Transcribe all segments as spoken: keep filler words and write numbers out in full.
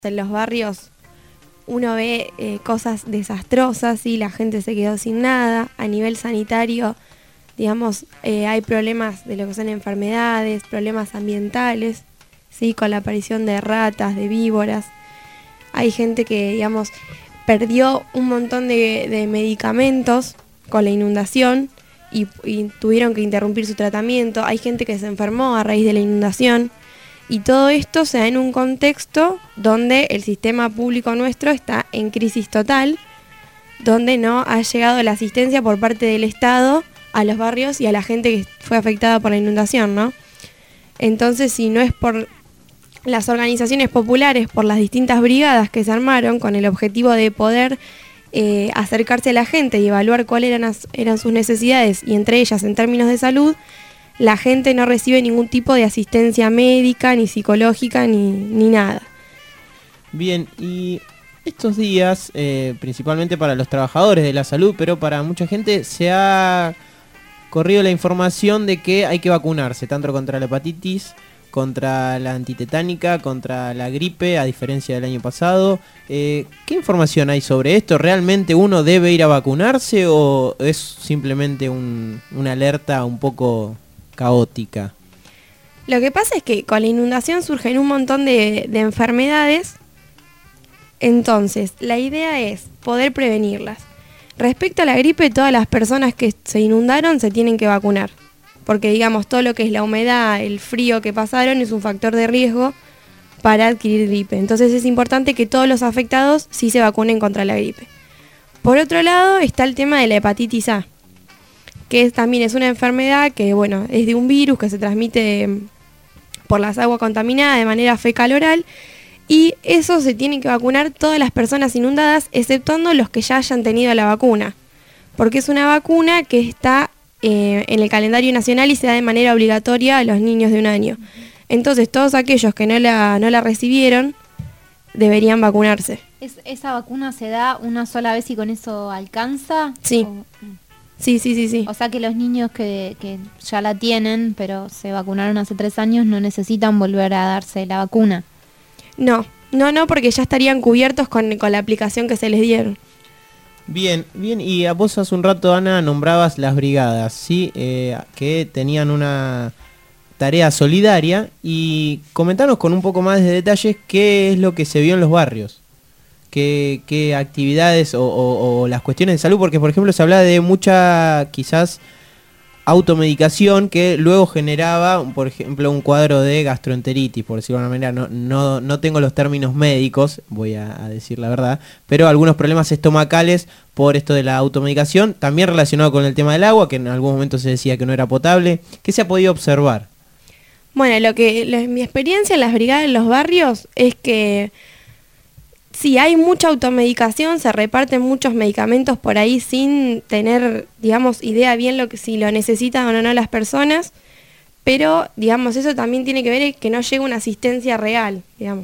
En los barrios uno ve eh, cosas desastrosas y la gente se quedó sin nada. A nivel sanitario, digamos, eh, hay problemas de lo que son enfermedades, problemas ambientales, ¿sí? Con la aparición de ratas, de víboras. Hay gente que, digamos, perdió un montón de, de medicamentos con la inundación y, y tuvieron que interrumpir su tratamiento. Hay gente que se enfermó a raíz de la inundación. Y todo esto se da en un contexto donde el sistema público nuestro está en crisis total, donde no ha llegado la asistencia por parte del Estado a los barrios y a la gente que fue afectada por la inundación, ¿no? Entonces, si no es por las organizaciones populares, por las distintas brigadas que se armaron con el objetivo de poder eh, acercarse a la gente y evaluar cuáles eran, eran sus necesidades, y entre ellas en términos de salud, la gente no recibe ningún tipo de asistencia médica, ni psicológica, ni, ni nada. Bien, y estos días, eh, principalmente para los trabajadores de la salud, pero para mucha gente, se ha corrido la información de que hay que vacunarse, tanto contra la hepatitis, contra la antitetánica, contra la gripe, a diferencia del año pasado. Eh, ¿Qué información hay sobre esto? ¿Realmente uno debe ir a vacunarse o es simplemente un, una alerta un poco caótica? Lo que pasa es que con la inundación surgen un montón de, de enfermedades, entonces la idea es poder prevenirlas. Respecto a la gripe, todas las personas que se inundaron se tienen que vacunar, porque digamos todo lo que es la humedad, el frío que pasaron es un factor de riesgo para adquirir gripe. Entonces es importante que todos los afectados sí se vacunen contra la gripe. Por otro lado está el tema de la hepatitis A, que es, también es una enfermedad que, bueno, es de un virus que se transmite por las aguas contaminadas de manera fecal oral, y eso se tienen que vacunar todas las personas inundadas, exceptuando los que ya hayan tenido la vacuna, porque es una vacuna que está eh, en el calendario nacional y se da de manera obligatoria a los niños de un año. Entonces, todos aquellos que no la, no la recibieron deberían vacunarse. ¿Es, ¿Esa vacuna se da una sola vez y con eso alcanza? Sí. ¿O? Sí, sí, sí, sí. O sea que los niños que, que ya la tienen, pero se vacunaron hace tres años, no necesitan volver a darse la vacuna. No, no, no, porque ya estarían cubiertos con, con la aplicación que se les dieron. Bien, bien, y a vos hace un rato, Ana, nombrabas las brigadas, ¿sí? Eh, que tenían una tarea solidaria, y comentanos con un poco más de detalles qué es lo que se vio en los barrios. Qué, qué actividades o, o, o las cuestiones de salud, porque por ejemplo se hablaba de mucha quizás automedicación que luego generaba, por ejemplo, un cuadro de gastroenteritis, por decirlo de una manera. No, no, no tengo los términos médicos, voy a, a decir la verdad, pero algunos problemas estomacales por esto de la automedicación, también relacionado con el tema del agua, que en algún momento se decía que no era potable. ¿Qué se ha podido observar? Bueno, lo que lo, mi experiencia en las brigadas en los barrios es que sí, hay mucha automedicación, se reparten muchos medicamentos por ahí sin tener, digamos, idea bien lo que si lo necesitan o no las personas, pero, digamos, eso también tiene que ver que no llega una asistencia real, digamos.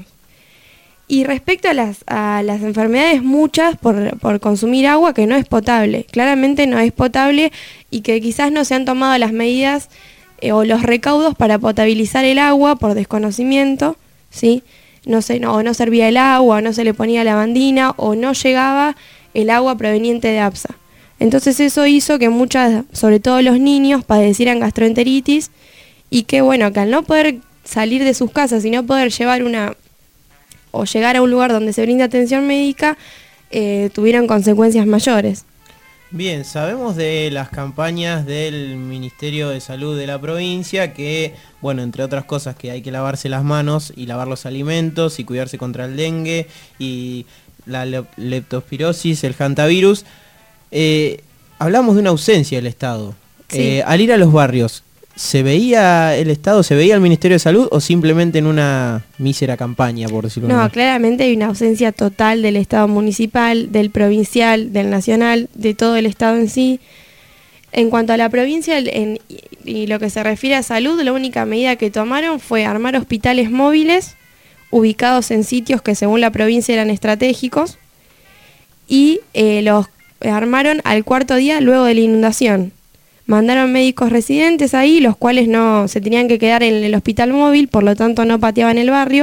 Y respecto a las, a las enfermedades, muchas por, por consumir agua que no es potable, claramente no es potable, y que quizás no se han tomado las medidas eh, o los recaudos para potabilizar el agua por desconocimiento, ¿sí? No sé, no, o no servía el agua, o no se le ponía lavandina, o no llegaba el agua proveniente de APSA. Entonces eso hizo que muchas, sobre todo los niños, padecieran gastroenteritis, y que bueno, que al no poder salir de sus casas y no poder llevar una, o llegar a un lugar donde se brinda atención médica, eh, tuvieron consecuencias mayores. Bien, sabemos de las campañas del Ministerio de Salud de la provincia que, bueno, entre otras cosas, que hay que lavarse las manos y lavar los alimentos y cuidarse contra el dengue y la le- leptospirosis, el hantavirus. Eh, hablamos de una ausencia del Estado. Sí. Eh, al ir a los barrios, ¿se veía el Estado, se veía el Ministerio de Salud o simplemente en una mísera campaña, por decirlo de No, una manera? claramente hay una ausencia total del Estado municipal, del provincial, del nacional, de todo el Estado en sí. En cuanto a la provincia en, y lo que se refiere a salud, la única medida que tomaron fue armar hospitales móviles ubicados en sitios que según la provincia eran estratégicos, y eh, los armaron al cuarto día luego de la inundación. Mandaron médicos residentes ahí, los cuales no se tenían que quedar en el hospital móvil, por lo tanto no pateaban el barrio,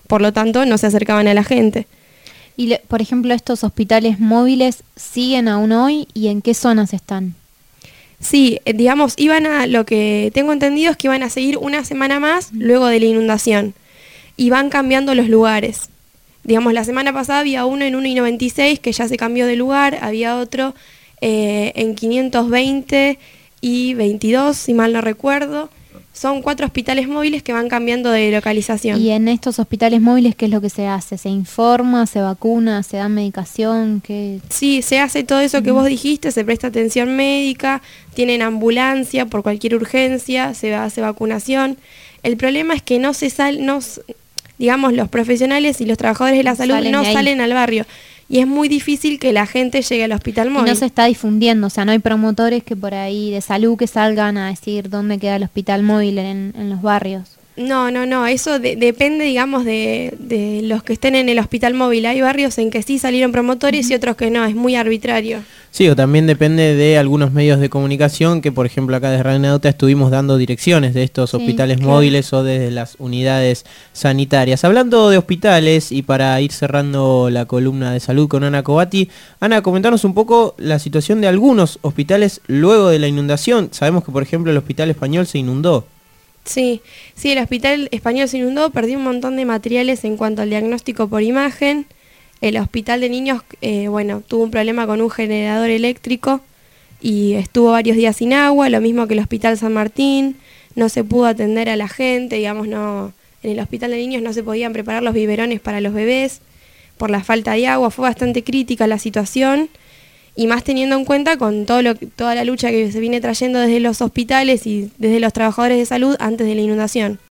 por lo tanto no se acercaban a la gente. Y, le, por ejemplo, estos hospitales móviles siguen aún hoy, ¿y en qué zonas están? Sí, eh, digamos, iban a, lo que tengo entendido es que iban a seguir una semana más luego de la inundación, y van cambiando los lugares. Digamos, la semana pasada había uno en uno y noventa y seis que ya se cambió de lugar, había otro eh, en quinientos veinte y veintidós, si mal no recuerdo. Son cuatro hospitales móviles que van cambiando de localización. ¿Y en estos hospitales móviles qué es lo que se hace? ¿Se informa, se vacuna, se da medicación? ¿Qué? Sí, se hace todo eso que vos dijiste, se presta atención médica, tienen ambulancia por cualquier urgencia, se hace vacunación. El problema es que no se sal, no, digamos, los profesionales y los trabajadores de la salud Salen no de ahí. salen al barrio. Y es muy difícil que la gente llegue al hospital Y móvil. no se está difundiendo, o sea, no hay promotores que por ahí de salud que salgan a decir dónde queda el hospital móvil en, en los barrios. No, no, no, eso de- depende, digamos, de, de los que estén en el hospital móvil. Hay barrios en que sí salieron promotores y otros que no, es muy arbitrario. Sí, o también depende de algunos medios de comunicación que, por ejemplo, acá de Radio Nauta estuvimos dando direcciones de estos Sí, hospitales claro. móviles o desde las unidades sanitarias. Hablando de hospitales y para ir cerrando la columna de salud con Ana Cobati, Ana, comentanos un poco la situación de algunos hospitales luego de la inundación. Sabemos que, por ejemplo, el Hospital Español se inundó. Sí, sí, el hospital español se inundó, perdió un montón de materiales en cuanto al diagnóstico por imagen. El hospital de niños, eh, bueno, tuvo un problema con un generador eléctrico y estuvo varios días sin agua, lo mismo que el hospital San Martín, no se pudo atender a la gente, digamos, no, en el hospital de niños no se podían preparar los biberones para los bebés por la falta de agua, fue bastante crítica la situación. Y más teniendo en cuenta con todo lo, toda la lucha que se viene trayendo desde los hospitales y desde los trabajadores de salud antes de la inundación.